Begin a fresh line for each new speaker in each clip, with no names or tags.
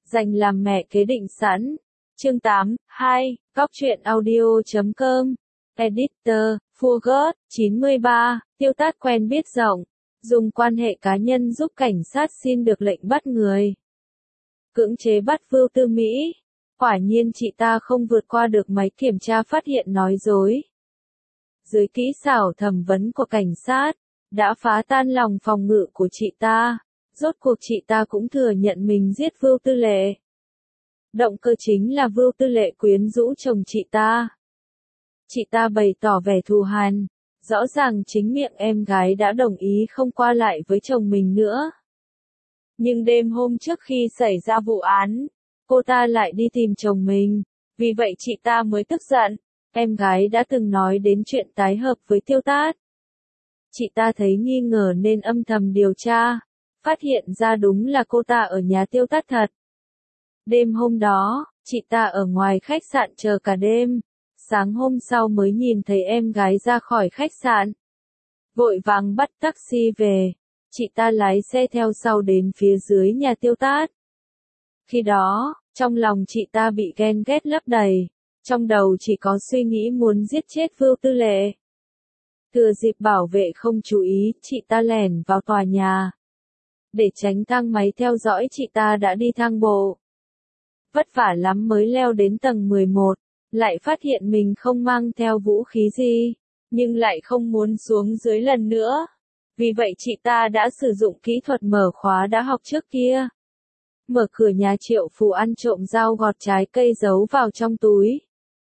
Dành làm mẹ kế định sẵn. Chương 8, 2, Góc truyện audio.com. Editor, Forgot, 93, Tiêu Tát quen biết rộng. Dùng quan hệ cá nhân giúp cảnh sát xin được lệnh bắt người. Cưỡng chế bắt Vưu Tư Mỹ. Quả nhiên chị ta không vượt qua được máy kiểm tra phát hiện nói dối. Dưới kỹ xảo thẩm vấn của cảnh sát, đã phá tan lòng phòng ngự của chị ta. Rốt cuộc chị ta cũng thừa nhận mình giết Vưu Tư Lệ. Động cơ chính là Vưu Tư Lệ quyến rũ chồng chị ta. Chị ta bày tỏ vẻ thù hằn, rõ ràng chính miệng em gái đã đồng ý không qua lại với chồng mình nữa. Nhưng đêm hôm trước khi xảy ra vụ án, cô ta lại đi tìm chồng mình, vì vậy chị ta mới tức giận. Em gái đã từng nói đến chuyện tái hợp với Tiêu Tát. Chị ta thấy nghi ngờ nên âm thầm điều tra, phát hiện ra đúng là cô ta ở nhà Tiêu Tát thật. Đêm hôm đó, chị ta ở ngoài khách sạn chờ cả đêm, sáng hôm sau mới nhìn thấy em gái ra khỏi khách sạn. Vội vàng bắt taxi về, chị ta lái xe theo sau đến phía dưới nhà Tiêu Tát. Khi đó, trong lòng chị ta bị ghen ghét lấp đầy, trong đầu chỉ có suy nghĩ muốn giết chết Vưu Tư Lệ. Thừa dịp bảo vệ không chú ý, chị ta lẻn vào tòa nhà. Để tránh thang máy theo dõi, chị ta đã đi thang bộ. Vất vả lắm mới leo đến tầng 11, lại phát hiện mình không mang theo vũ khí gì, nhưng lại không muốn xuống dưới lần nữa. Vì vậy chị ta đã sử dụng kỹ thuật mở khóa đã học trước kia. Mở cửa nhà Triệu Phù ăn trộm dao gọt trái cây giấu vào trong túi.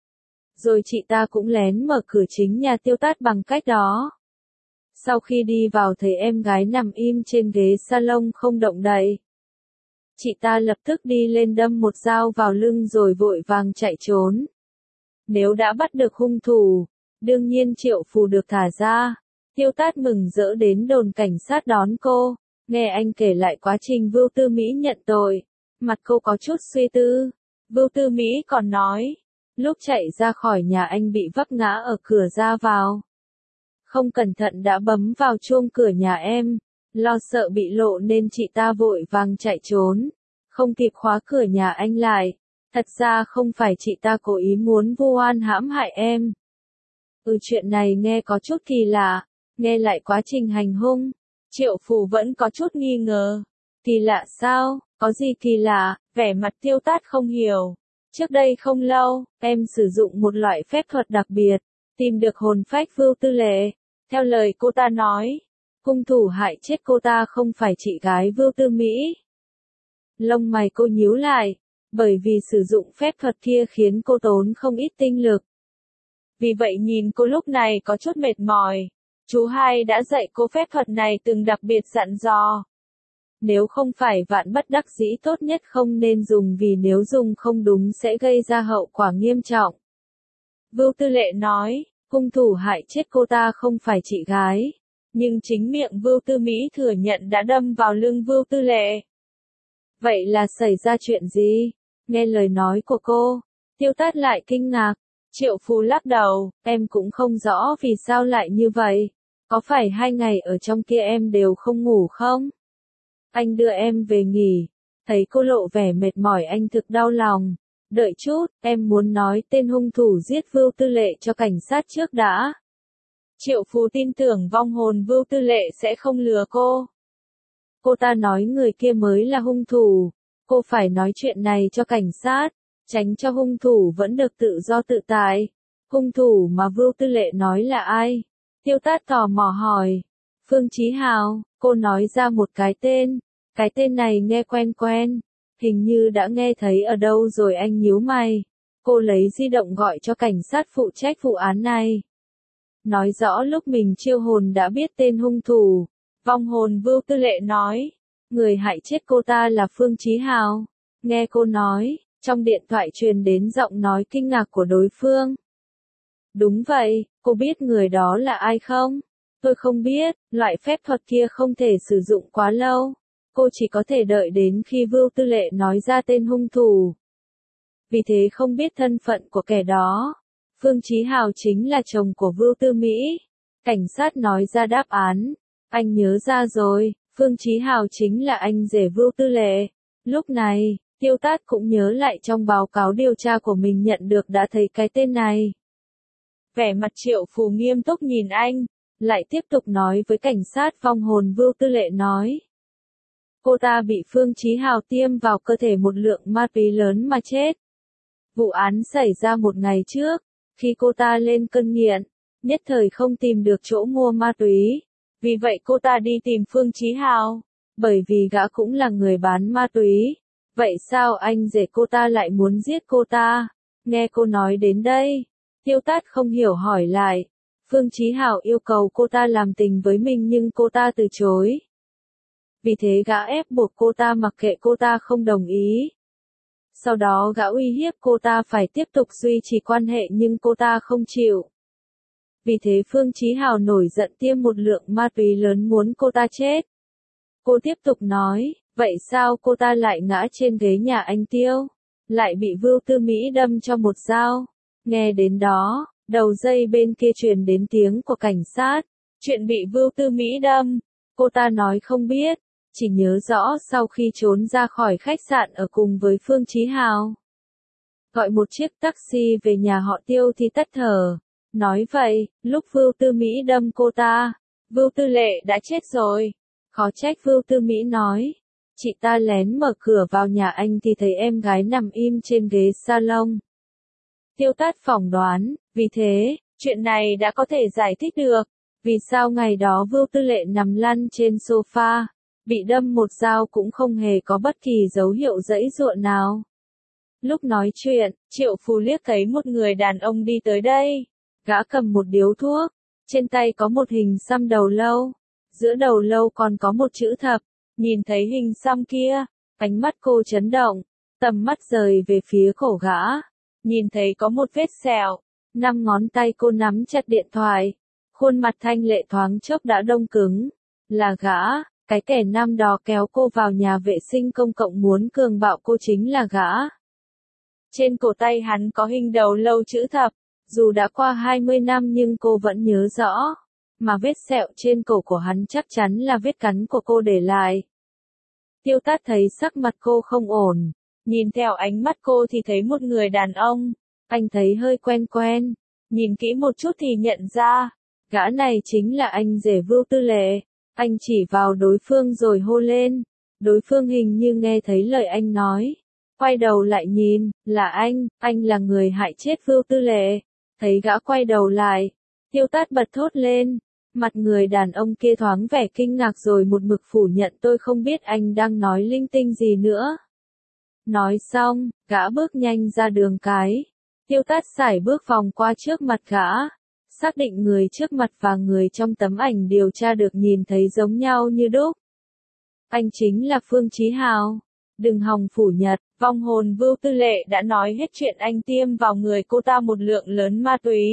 Rồi chị ta cũng lén mở cửa chính nhà Tiêu Tát bằng cách đó. Sau khi đi vào thấy em gái nằm im trên ghế salon không động đậy. Chị ta lập tức đi lên đâm một dao vào lưng rồi vội vàng chạy trốn. Nếu đã bắt được hung thủ, đương nhiên Triệu Phù được thả ra. Tiêu Tát mừng rỡ đến đồn cảnh sát đón cô. Nghe anh kể lại quá trình Vưu Tư Mỹ nhận tội, mặt cô có chút suy tư. Vưu Tư Mỹ còn nói, lúc chạy ra khỏi nhà anh bị vấp ngã ở cửa ra vào. Không cẩn thận đã bấm vào chuông cửa nhà em, lo sợ bị lộ nên chị ta vội vàng chạy trốn, không kịp khóa cửa nhà anh lại. Thật ra không phải chị ta cố ý muốn vu oan hãm hại em. Chuyện này nghe có chút kỳ lạ, nghe lại quá trình hành hung. Triệu Phù vẫn có chút nghi ngờ. Kỳ lạ sao, có gì kỳ lạ, vẻ mặt Tiêu Tát không hiểu. Trước đây không lâu, em sử dụng một loại phép thuật đặc biệt, tìm được hồn phách Vưu Tư Lệ. Theo lời cô ta nói, hung thủ hại chết cô ta không phải chị gái Vưu Tư Mỹ. Lông mày cô nhíu lại, bởi vì sử dụng phép thuật kia khiến cô tốn không ít tinh lực. Vì vậy nhìn cô lúc này có chút mệt mỏi. Chú hai đã dạy cô phép thuật này từng đặc biệt dặn dò. Nếu không phải vạn bất đắc dĩ tốt nhất không nên dùng vì nếu dùng không đúng sẽ gây ra hậu quả nghiêm trọng. Vưu Tư Lệ nói, hung thủ hại chết cô ta không phải chị gái. Nhưng chính miệng Vưu Tư Mỹ thừa nhận đã đâm vào lưng Vưu Tư Lệ. Vậy là xảy ra chuyện gì? Nghe lời nói của cô, Tiêu Tát lại kinh ngạc. Triệu Phù lắc đầu, em cũng không rõ vì sao lại như vậy. Có phải 2 ngày ở trong kia em đều không ngủ không? Anh đưa em về nghỉ. Thấy cô lộ vẻ mệt mỏi anh thực đau lòng. Đợi chút, em muốn nói tên hung thủ giết Vưu Tư Lệ cho cảnh sát trước đã. Triệu Phù tin tưởng vong hồn Vưu Tư Lệ sẽ không lừa cô. Cô ta nói người kia mới là hung thủ. Cô phải nói chuyện này cho cảnh sát, tránh cho hung thủ vẫn được tự do tự tại. Hung thủ mà Vưu Tư Lệ nói là ai? Tiêu Tát tò mò hỏi. Phương Chí Hào, cô nói ra một cái tên. Cái tên này nghe quen quen. Hình như đã nghe thấy ở đâu rồi anh nhíu mày. Cô lấy di động gọi cho cảnh sát phụ trách vụ án này. Nói rõ lúc mình chiêu hồn đã biết tên hung thủ. Vong hồn Vưu Tư Lệ nói. Người hại chết cô ta là Phương Chí Hào. Nghe cô nói, trong điện thoại truyền đến giọng nói kinh ngạc của đối phương. Đúng vậy, cô biết người đó là ai không? Tôi không biết, loại phép thuật kia không thể sử dụng quá lâu. Cô chỉ có thể đợi đến khi Vưu Tư Lệ nói ra tên hung thủ. Vì thế không biết thân phận của kẻ đó. Phương Chí Hào chính là chồng của Vưu Tư Mỹ. Cảnh sát nói ra đáp án. Anh nhớ ra rồi, Phương Chí Hào chính là anh rể Vưu Tư Lệ. Lúc này, Tiêu Tát cũng nhớ lại trong báo cáo điều tra của mình nhận được đã thấy cái tên này. Vẻ mặt Triệu Phù nghiêm túc nhìn anh, lại tiếp tục nói với cảnh sát vong hồn Vưu Tư Lệ nói. Cô ta bị Phương Chí Hào tiêm vào cơ thể một lượng ma túy lớn mà chết. Vụ án xảy ra một ngày trước, khi cô ta lên cơn nghiện, nhất thời không tìm được chỗ mua ma túy. Vì vậy cô ta đi tìm Phương Chí Hào, bởi vì gã cũng là người bán ma túy. Vậy sao anh rể cô ta lại muốn giết cô ta? Nghe cô nói đến đây, Tiêu Tát không hiểu hỏi lại. Phương Chí Hào yêu cầu cô ta làm tình với mình nhưng cô ta từ chối. Vì thế gã ép buộc cô ta mặc kệ cô ta không đồng ý. Sau đó gã uy hiếp cô ta phải tiếp tục duy trì quan hệ nhưng cô ta không chịu. Vì thế Phương Chí Hào nổi giận tiêm một lượng ma túy lớn muốn cô ta chết. Cô tiếp tục nói, vậy sao cô ta lại ngã trên ghế nhà anh Tiêu? Lại bị Vưu Tư Mỹ đâm cho một dao. Nghe đến đó, đầu dây bên kia truyền đến tiếng của cảnh sát. Chuyện bị Vưu Tư Mỹ đâm, cô ta nói không biết, chỉ nhớ rõ sau khi trốn ra khỏi khách sạn ở cùng với Phương Chí Hào. Gọi một chiếc taxi về nhà họ Tiêu thì tắt thở. Nói vậy, lúc Vưu Tư Mỹ đâm cô ta, Vưu Tư Lệ đã chết rồi. Khó trách Vưu Tư Mỹ nói. Chị ta lén mở cửa vào nhà anh thì thấy em gái nằm im trên ghế salon. Tiêu Tát phỏng đoán, vì thế, chuyện này đã có thể giải thích được. Vì sao ngày đó Vưu Tư Lệ nằm lăn trên sofa, bị đâm một dao cũng không hề có bất kỳ dấu hiệu giãy giụa nào. Lúc nói chuyện, Triệu Phù liếc thấy một người đàn ông đi tới đây. Gã cầm một điếu thuốc, trên tay có một hình xăm đầu lâu. Giữa đầu lâu còn có một chữ thập. Nhìn thấy hình xăm kia, ánh mắt cô chấn động, tầm mắt rời về phía cổ gã. Nhìn thấy có một vết sẹo, 5 ngón tay cô nắm chặt điện thoại. Khuôn mặt thanh lệ thoáng chốc đã đông cứng. Là gã, cái kẻ năm đó kéo cô vào nhà vệ sinh công cộng muốn cường bạo cô chính là gã. Trên cổ tay hắn có hình đầu lâu chữ thập. Dù đã qua 20 năm nhưng cô vẫn nhớ rõ. Mà vết sẹo trên cổ của hắn chắc chắn là vết cắn của cô để lại. Tiêu Tát thấy sắc mặt cô không ổn. Nhìn theo ánh mắt cô thì thấy một người đàn ông. Anh thấy hơi quen quen. Nhìn kỹ một chút thì nhận ra. Gã này chính là anh rể Vưu Tư Lệ. Anh chỉ vào đối phương rồi hô lên. Đối phương hình như nghe thấy lời anh nói. Quay đầu lại nhìn, là anh là người hại chết Vưu Tư Lệ. Thấy gã quay đầu lại. Tiêu Tát bật thốt lên. Mặt người đàn ông kia thoáng vẻ kinh ngạc rồi một mực phủ nhận tôi không biết anh đang nói linh tinh gì nữa. Nói xong, gã bước nhanh ra đường cái. Tiêu Tát sải bước vòng qua trước mặt gã. Xác định người trước mặt và người trong tấm ảnh điều tra được nhìn thấy giống nhau như đúc. Anh chính là Phương Chí Hào. Đừng hòng phủ nhận, vong hồn Vưu Tư Lệ đã nói hết chuyện anh tiêm vào người cô ta một lượng lớn ma túy.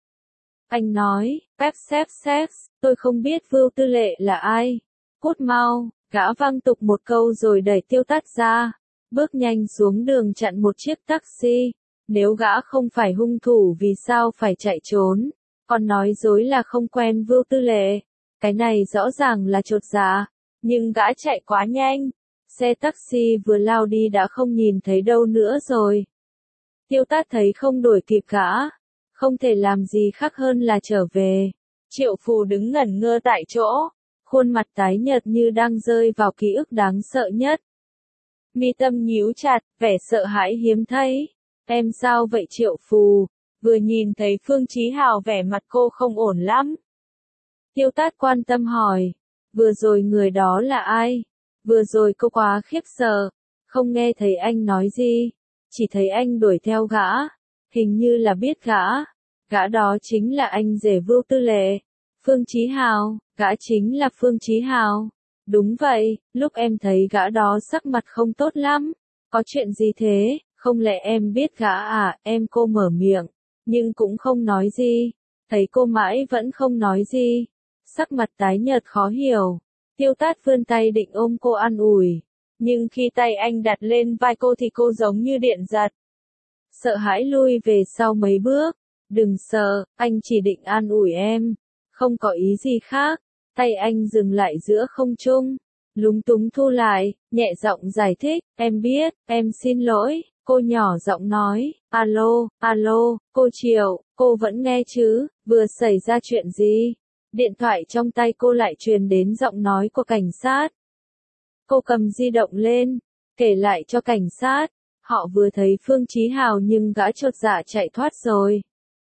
Anh nói, sex, tôi không biết Vưu Tư Lệ là ai. Cút mau, gã văng tục một câu rồi đẩy Tiêu Tát ra. Bước nhanh xuống đường chặn một chiếc taxi. Nếu gã không phải hung thủ vì sao phải chạy trốn. Còn nói dối là không quen Vưu Tư Lệ. Cái này rõ ràng là chột dạ. Nhưng gã chạy quá nhanh. Xe taxi vừa lao đi đã không nhìn thấy đâu nữa rồi. Tiêu Tát thấy không đuổi kịp gã. Không thể làm gì khác hơn là trở về. Triệu Phù đứng ngẩn ngơ tại chỗ. Khuôn mặt tái nhợt như đang rơi vào ký ức đáng sợ nhất. Mi tâm nhíu chặt, vẻ sợ hãi hiếm thấy. Em sao vậy Triệu Phù? Vừa nhìn thấy Phương Chí Hào vẻ mặt cô không ổn lắm. Tiêu Tát quan tâm hỏi. Vừa rồi người đó là ai? Vừa rồi cô quá khiếp sợ. Không nghe thấy anh nói gì. Chỉ thấy anh đuổi theo gã. Hình như là biết gã. Gã đó chính là anh rể Vưu Tư Lệ. Phương Chí Hào, gã chính là Phương Chí Hào. Đúng vậy, lúc em thấy gã đó sắc mặt không tốt lắm. Có chuyện gì thế, không lẽ em biết gã à? Cô mở miệng, nhưng cũng không nói gì. Thấy cô mãi vẫn không nói gì. Sắc mặt tái nhợt khó hiểu. Tiêu Tát vươn tay định ôm cô an ủi. Nhưng khi tay anh đặt lên vai cô thì cô giống như điện giật. Sợ hãi lui về sau mấy bước. Đừng sợ, anh chỉ định an ủi em. Không có ý gì khác. Tay anh dừng lại giữa không trung. lúng túng thu lại, nhẹ giọng giải thích, em biết, em xin lỗi, cô nhỏ giọng nói, alo, alo, cô Triệu, cô vẫn nghe chứ, vừa xảy ra chuyện gì? Điện thoại trong tay cô lại truyền đến giọng nói của cảnh sát. Cô cầm di động lên, kể lại cho cảnh sát, họ vừa thấy Phương Chí Hào nhưng gã chột dạ chạy thoát rồi.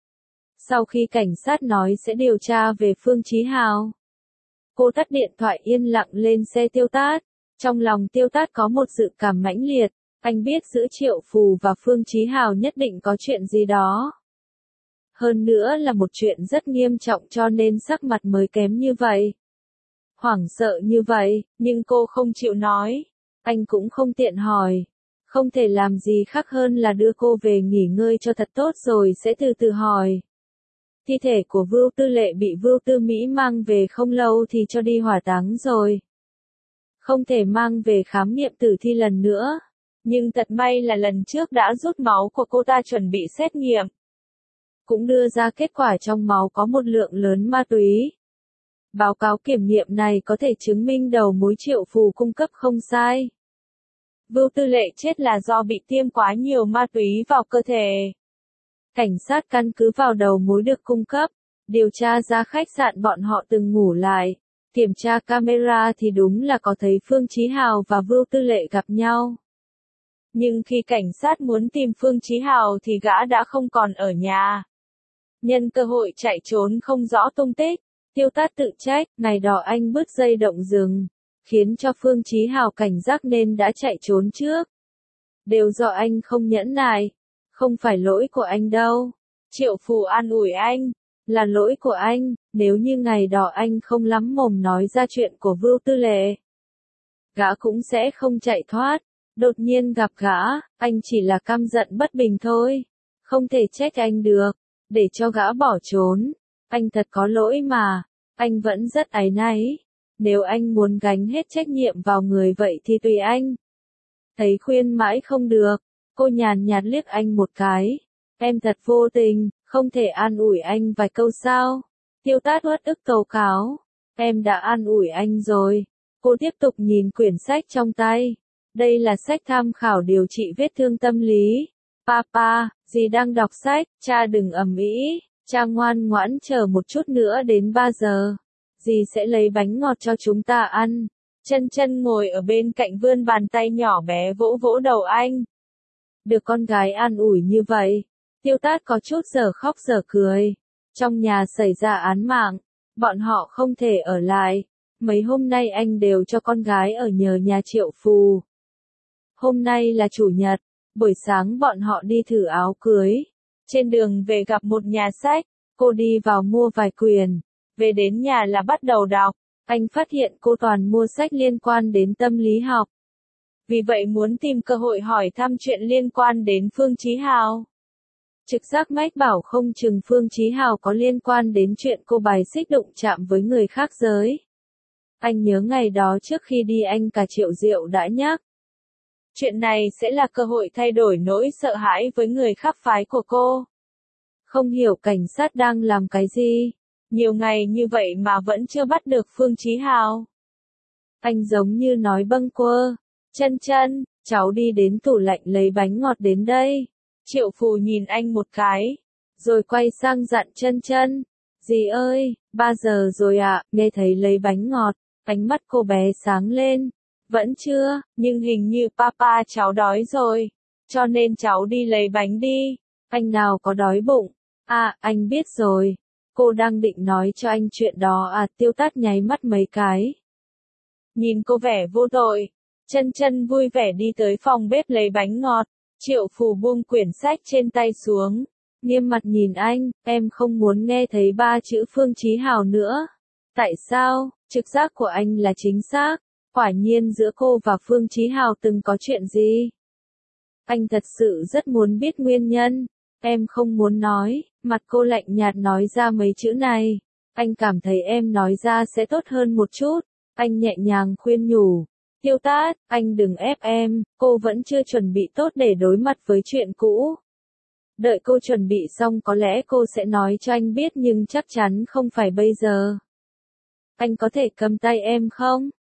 Sau khi cảnh sát nói sẽ điều tra về Phương Chí Hào, cô tắt điện thoại yên lặng lên xe Tiêu Tát. Trong lòng Tiêu Tát có một dự cảm mãnh liệt, anh biết giữa Triệu Phù và Phương Chí Hào nhất định có chuyện gì đó. Hơn nữa là một chuyện rất nghiêm trọng cho nên sắc mặt mới kém như vậy. Hoảng sợ như vậy, nhưng cô không chịu nói. Anh cũng không tiện hỏi. Không thể làm gì khác hơn là đưa cô về nghỉ ngơi cho thật tốt rồi sẽ từ từ hỏi. Thi thể của Vưu Tư Lệ bị Vưu Tư Mỹ mang về không lâu thì cho đi hỏa táng rồi. Không thể mang về khám nghiệm tử thi lần nữa. Nhưng thật may là lần trước đã rút máu của cô ta chuẩn bị xét nghiệm. Cũng đưa ra kết quả trong máu có một lượng lớn ma túy. Báo cáo kiểm nghiệm này có thể chứng minh đầu mối Triệu Phù cung cấp không sai. Vưu Tư Lệ chết là do bị tiêm quá nhiều ma túy vào cơ thể. Cảnh sát căn cứ vào đầu mối được cung cấp, điều tra ra khách sạn bọn họ từng ngủ lại, kiểm tra camera thì đúng là có thấy Phương Chí Hào và Vưu Tư Lệ gặp nhau. Nhưng khi cảnh sát muốn tìm Phương Chí Hào thì gã đã không còn ở nhà. Nhân cơ hội chạy trốn không rõ tung tích, Tiêu Tát tự trách, ngày đó anh bứt dây động rừng, khiến cho Phương Chí Hào cảnh giác nên đã chạy trốn trước. Đều do anh không nhẫn nại, không phải lỗi của anh đâu. Triệu Phù an ủi anh, là lỗi của anh, nếu như ngày đó anh không lắm mồm nói ra chuyện của Vưu Tư Lệ, gã cũng sẽ không chạy thoát. Đột nhiên gặp gã, anh chỉ là căm giận bất bình thôi, không thể trách anh được, để cho gã bỏ trốn. Anh thật có lỗi mà, anh vẫn rất áy náy. Nếu anh muốn gánh hết trách nhiệm vào người vậy thì tùy anh. Thấy khuyên mãi không được, cô nhàn nhạt liếc anh một cái. Em thật vô tình, không thể an ủi anh vài câu sao? Tiêu Tát uất ức tố cáo. Em đã an ủi anh rồi. Cô tiếp tục nhìn quyển sách trong tay. Đây là sách tham khảo điều trị vết thương tâm lý. Papa, dì đang đọc sách, cha đừng ầm ĩ, cha ngoan ngoãn chờ một chút nữa đến 3 giờ. Dì sẽ lấy bánh ngọt cho chúng ta ăn. Chân Chân ngồi ở bên cạnh vươn bàn tay nhỏ bé vỗ vỗ đầu anh. Được con gái an ủi như vậy, Tiêu Tát có chút giờ khóc giờ cười. Trong nhà xảy ra án mạng, bọn họ không thể ở lại. Mấy hôm nay anh đều cho con gái ở nhờ nhà Triệu Phù. Hôm nay là chủ nhật, buổi sáng bọn họ đi thử áo cưới. Trên đường về gặp một nhà sách, cô đi vào mua vài quyển. Về đến nhà là bắt đầu đọc. Anh phát hiện cô toàn mua sách liên quan đến tâm lý học. Vì vậy muốn tìm cơ hội hỏi thăm chuyện liên quan đến Phương Chí Hào. Trực giác mách bảo không chừng Phương Chí Hào có liên quan đến chuyện cô bài xích đụng chạm với người khác giới. Anh nhớ ngày đó trước khi đi anh cả Triệu Diệu đã nhắc. Chuyện này sẽ là cơ hội thay đổi nỗi sợ hãi với người khác phái của cô. Không hiểu cảnh sát đang làm cái gì. Nhiều ngày như vậy mà vẫn chưa bắt được Phương Chí Hào. Anh giống như nói bâng quơ. Chân Chân, cháu đi đến tủ lạnh lấy bánh ngọt đến đây. Triệu Phù nhìn anh một cái, rồi quay sang dặn Chân Chân. Dì ơi, 3 giờ rồi ạ, nghe thấy lấy bánh ngọt, ánh mắt cô bé sáng lên. Vẫn chưa, nhưng hình như papa cháu đói rồi, cho nên cháu đi lấy bánh đi. Anh nào có đói bụng? À, anh biết rồi. Cô đang định nói cho anh chuyện đó à? Tiêu Tát nháy mắt mấy cái. Nhìn cô vẻ vô tội, Chân Chân vui vẻ đi tới phòng bếp lấy bánh ngọt. Triệu Phù buông quyển sách trên tay xuống, nghiêm mặt nhìn anh, em không muốn nghe thấy 3 chữ Phương Chí Hào nữa. Tại sao? Trực giác của anh là chính xác. Quả nhiên giữa cô và Phương Chí Hào từng có chuyện gì? Anh thật sự rất muốn biết nguyên nhân. Em không muốn nói. Mặt cô lạnh nhạt nói ra mấy chữ này. Anh cảm thấy em nói ra sẽ tốt hơn một chút. Anh nhẹ nhàng khuyên nhủ. Tiêu Tát, anh đừng ép em, cô vẫn chưa chuẩn bị tốt để đối mặt với chuyện cũ. Đợi cô chuẩn bị xong có lẽ cô sẽ nói cho anh biết nhưng chắc chắn không phải bây giờ. Anh có thể cầm tay em không?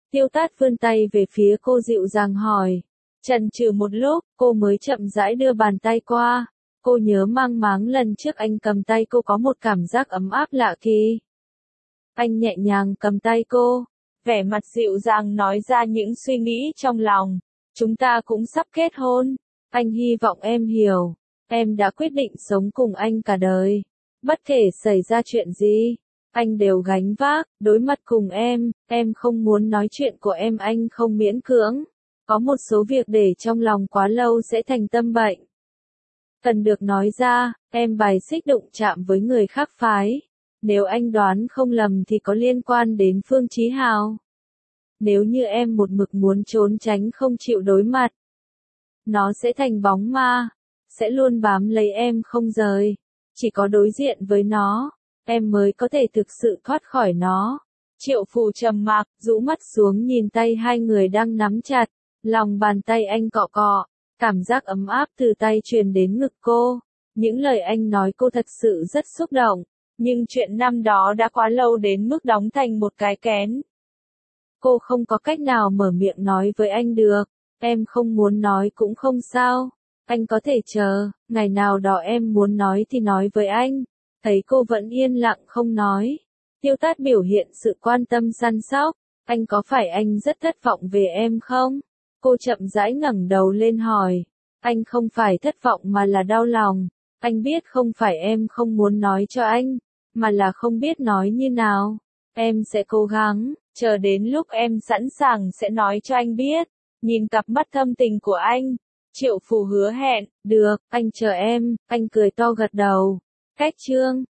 Tiêu Tát vươn tay về phía cô dịu dàng hỏi. Chần chừ một lúc, cô mới chậm rãi đưa bàn tay qua. Cô nhớ mang máng lần trước anh cầm tay cô có một cảm giác ấm áp lạ kỳ. Anh nhẹ nhàng cầm tay cô, vẻ mặt dịu dàng nói ra những suy nghĩ trong lòng. Chúng ta cũng sắp kết hôn. Anh hy vọng em hiểu. Em đã quyết định sống cùng anh cả đời. Bất kể xảy ra chuyện gì, anh đều gánh vác, đối mặt cùng em không muốn nói chuyện của em, anh không miễn cưỡng. Có một số việc để trong lòng quá lâu sẽ thành tâm bệnh. Cần được nói ra, em bài xích đụng chạm với người khác phái. Nếu anh đoán không lầm thì có liên quan đến Phương Chí Hào. Nếu như em một mực muốn trốn tránh không chịu đối mặt, nó sẽ thành bóng ma, sẽ luôn bám lấy em không rời. Chỉ có đối diện với nó, em mới có thể thực sự thoát khỏi nó. Triệu Phù trầm mặc, rũ mắt xuống nhìn tay hai người đang nắm chặt, lòng bàn tay anh cọ cọ, cảm giác ấm áp từ tay truyền đến ngực cô. Những lời anh nói cô thật sự rất xúc động, nhưng chuyện năm đó đã quá lâu đến mức đóng thành một cái kén. Cô không có cách nào mở miệng nói với anh được. Em không muốn nói cũng không sao. Anh có thể chờ, ngày nào đó em muốn nói thì nói với anh. Thấy cô vẫn yên lặng không nói. Tiêu Tát biểu hiện sự quan tâm săn sóc. Anh có phải anh rất thất vọng về em không? Cô chậm rãi ngẩng đầu lên hỏi. Anh không phải thất vọng mà là đau lòng. Anh biết không phải em không muốn nói cho anh, mà là không biết nói như nào. Em sẽ cố gắng, chờ đến lúc em sẵn sàng sẽ nói cho anh biết. Nhìn cặp mắt thâm tình của anh, Triệu Phù hứa hẹn, được, anh chờ em, anh cười to gật đầu. Cách chương